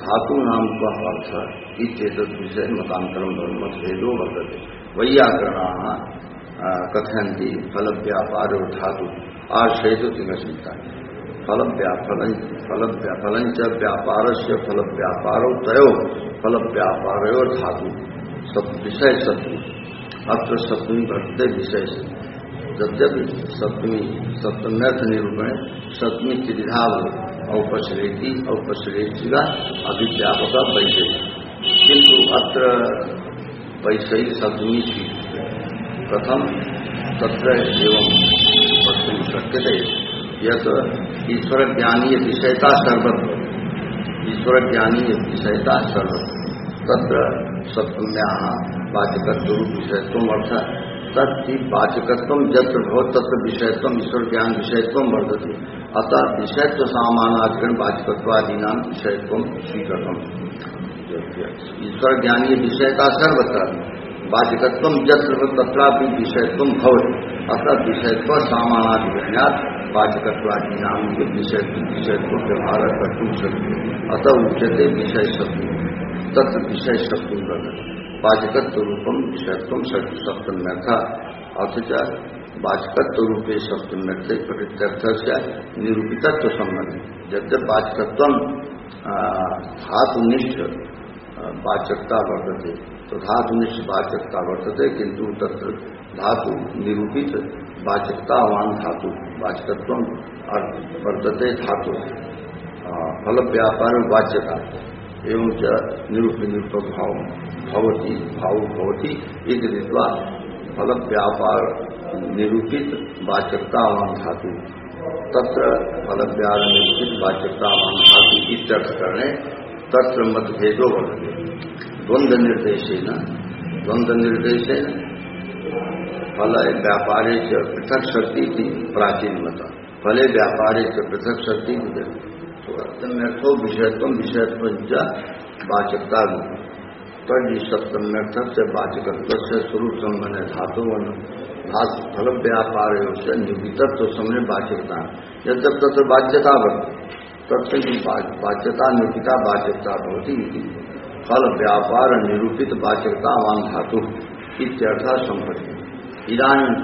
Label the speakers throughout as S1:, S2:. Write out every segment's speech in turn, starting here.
S1: धातु नाम का अर्थ इत्येतद् विषय मतांतरम मतभेदो वर्तते। वैयाकरणाः कथयन्ति फलव्यापारो धातु आश्रयतो तिंगस्मिता फलंच व्यापारस्य फलव्यापारो तयो फलव्यापारो धातु विषय सत्व अत्र सप्तमी वर्तते विषय से। यद्यपि सप्तम्यर्थ निरूपण सप्तमी त्रिधा औपश्रेति का अभिव्यापक वैषयिक, किंतु अत्र वैषयिक सप्तमी कथम तत्र एवं वक्तुं शक्यते यत् ईश्वर ज्ञानीय विषयता सर्वत्र, ईश्वर ज्ञानीय विषयता सर्वत्र तत्र सप्तम्याः वाचकत्व विषयत्वम् अर्थात् तत्ति वाचकत्वं यत्र भवति तत्र विषयत्वम् ईश्वर ज्ञान विषयत्वं वर्तते। अतः विषयत्व सामानाधिकरण वाचकत्वादीनां विषयत्वं स्वीकृतम्। ईश्वर ज्ञानीय विषयता सर्वत्र वाचकत्वं यत्र तत्रापि विषयत्वं भवति। अतः विषयत्व सामानाधिकरणात् वाचकत्वादीनां विषयत्व व्यवहार कर्तुं शक्यते। अतः उच्यते विषय शब्द तत्र विषय शब्द वाचकत्व रूपम विषयत्व सप्तम्यर्थ अथ च वाचकत्व रूपे सप्तम्यर्थे प्रकृत्यर्थस्य निरूपितत्व संबंधी। यद्यप वाचकत्व धातुनिष्ठ वाचकता वर्तते तो धातुनिष्ठ वाचकता वर्तते, किंतु तत्र धातु निरूपित वाचकतावान धातु वाचकत्व वर्तते धातु फल व्यापार वाच्यता एवं च निरूप भाव भवति इति रीत्या फल व्यापार निरूपित वाचकतावान धातु तत्र फल व्यापार निरूपित वाचकतावान धातु इत्यर्थ करणे तत्र मतभेदो वर्तते। द्वंद्व निर्देशेन फल व्यापारे च पृथक शक्ति थी प्राचीन मत फले व्यापारे च पृथक शक्ति सप्तम्यर्थो विषयत्व वाचकता तर्हि सप्तम्यर्थ से वाचकत्व से स्वरूप संबंध धातु फल व्यापार से निरूपितत्व समय वाचकता जब तत्र वाच्यता वर्तते तत्र वाच्यता निरूपिता वाचकता भवति। फल व्यापार निरूपित वाचकतावान धातु इत्यर्थ संपत्ति। इदानीं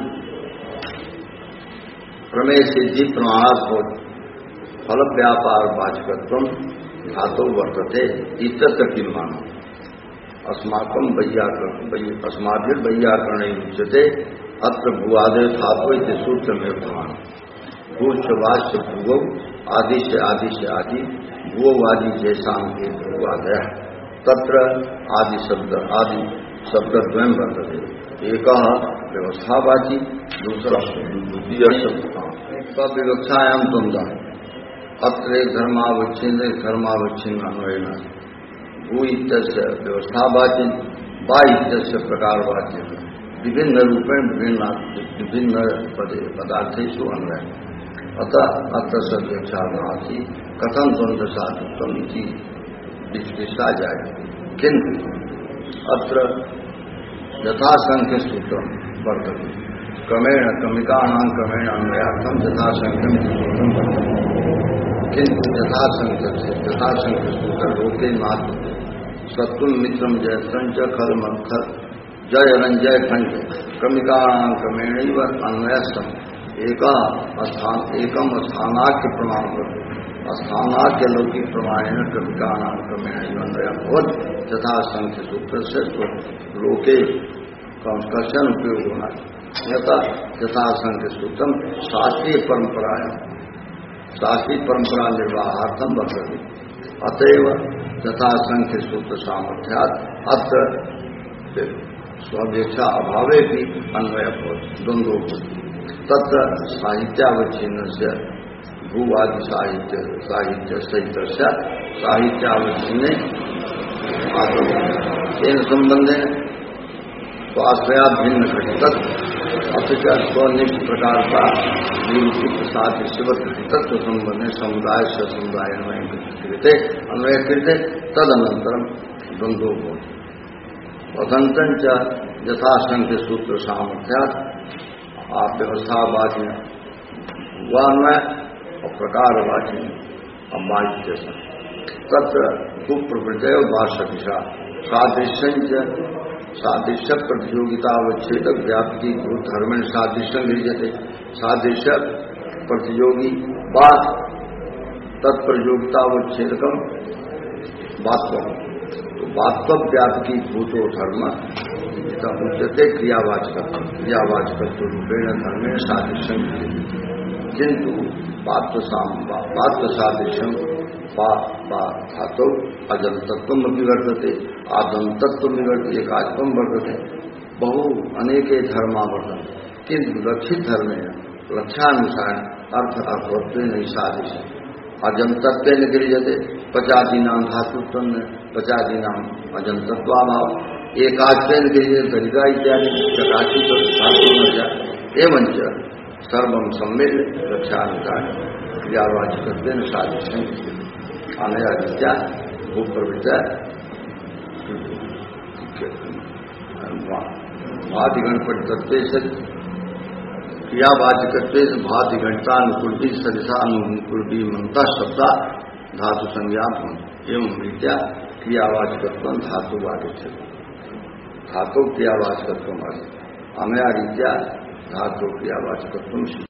S1: प्रमेय सिद्धि प्रमाणात् भवति फल व्यापार वाचकत्व धातु वर्तते इत्यत्र किल्मानम् अस्माकं वैयाकरण उच्यते अत्र भूआदय धातु इति सूत्रमेव भवान् भूश्चवाच्य भूवौ आदि से आदि भूवौ आदि जैसां के भूआदय तत्र आदि शब्दद्वयं वर्तते। एकः व्यवस्थावाची दूसरा द्वितीय शब्द विवक्षायां द्वन्द्वः अत्र धर्मावच्छिन्न अन्वयेन भू इत्यस्य व्यवस्थावाची बा इत्यस्य प्रकारवाची विभिन्न रूपेण विभिन्न पदार्थेषु अन्वय। अतः अत्र सव्यक्षा नास्ति कथं द्वन्द्व साधुत्वम् इति जिज्ञासा जाए, किन्तु अत्र यथासंख्य सूत्रं वर्तते क्रमेण क्रमिकाणां क्रमेण अन्वयार्थं यथासंख्यं सूत्रं वर्तते, किन्तु यथासंख्य सूत्र लोके मात्र सत्वं मित्रं जयत्रं च खलमखल जय रंजय खंड क्रमिकाणां क्रमेणैव अन्वयस्थम् एकम स्थानाख्य प्रमाण स्थानाख्य लौकिक प्रमाणेन क्रमिकाणां क्रमेणैव अन्वयः भवति तथा संख्य सूत्र से लोके कश्चन उपयोग होना यथा संख्य सूत्रम शास्त्रीय परंपरा निर्वाहार्थम वर्तते। अतएव यथा संख्य सूत्र सामर्थ्यात् अत्र स्वापेक्षा अभावे भी अन्वय भवति द्वंद्वो तत्र साहित्यावच्छिन्न से भूवादि साहित्य सहित साहित्यावच्छिन्ने तेन संबंधे स्वाश्रया भिन्न घटित अथ स्वनिष्ठ प्रकार का निरूपित साथ शिवत घटितत्व संबंधे समुदाय से समुदाय अन्वय कृते तदनंतरम द्वंद्वो भवति। वदंतं च यथासंख्य सूत्र सामर्थ्यात् आप व्यवस्थावाची हुआ अन्वय और प्रकारवाची अम्बाई जैसा तत्र सुप्रवृत्तय वासदिशा सादृश्य प्रतियोगितावच्छेदक व्याप्ति धर्मेण सादृश्य गृह्यते। सादृश्य प्रतियोगी बात तत्प्रयोगितावच्छेदकम वास्तव, तो वास्तव व्यापकी भूतो धर्म उच्यते क्रियावाचकत्व रूपेण धर्मेण सादृश्य, किंतु वात्व सादृश्यम धातु अजंतत्व विवर्तते आदंतत्व विवर्तते एकात्म वर्तते बहु अनेके धर्मा वर्तन, किंतु लक्षित धर्म लक्ष्यानुसार अर्थ अर्थवत्व नहीं सादृश्य। अजंतत्व न गृह्यते पचादीना धातुत्व पचादीना अजंतत्वाभाव एकाच्यन गृह्य दरिद्रा इत्यादि प्रकाशित धातु एवं सर्वम सम्मिल्य लक्ष्यानुसार क्रियावाचकत्व सादृश्य अनया विद्या भूप्रवृत्ता भादिगणपतित्व से क्रियावाचकत्व भादिगणतानुकूल सदिशानुकूल मंता शब्दा धातु संज्ञा एवं रीत्या क्रियावाचकत्व धातुवादित धातु क्रियावाचकत्व अनया रीत्या धातु क्रियावाचकत्व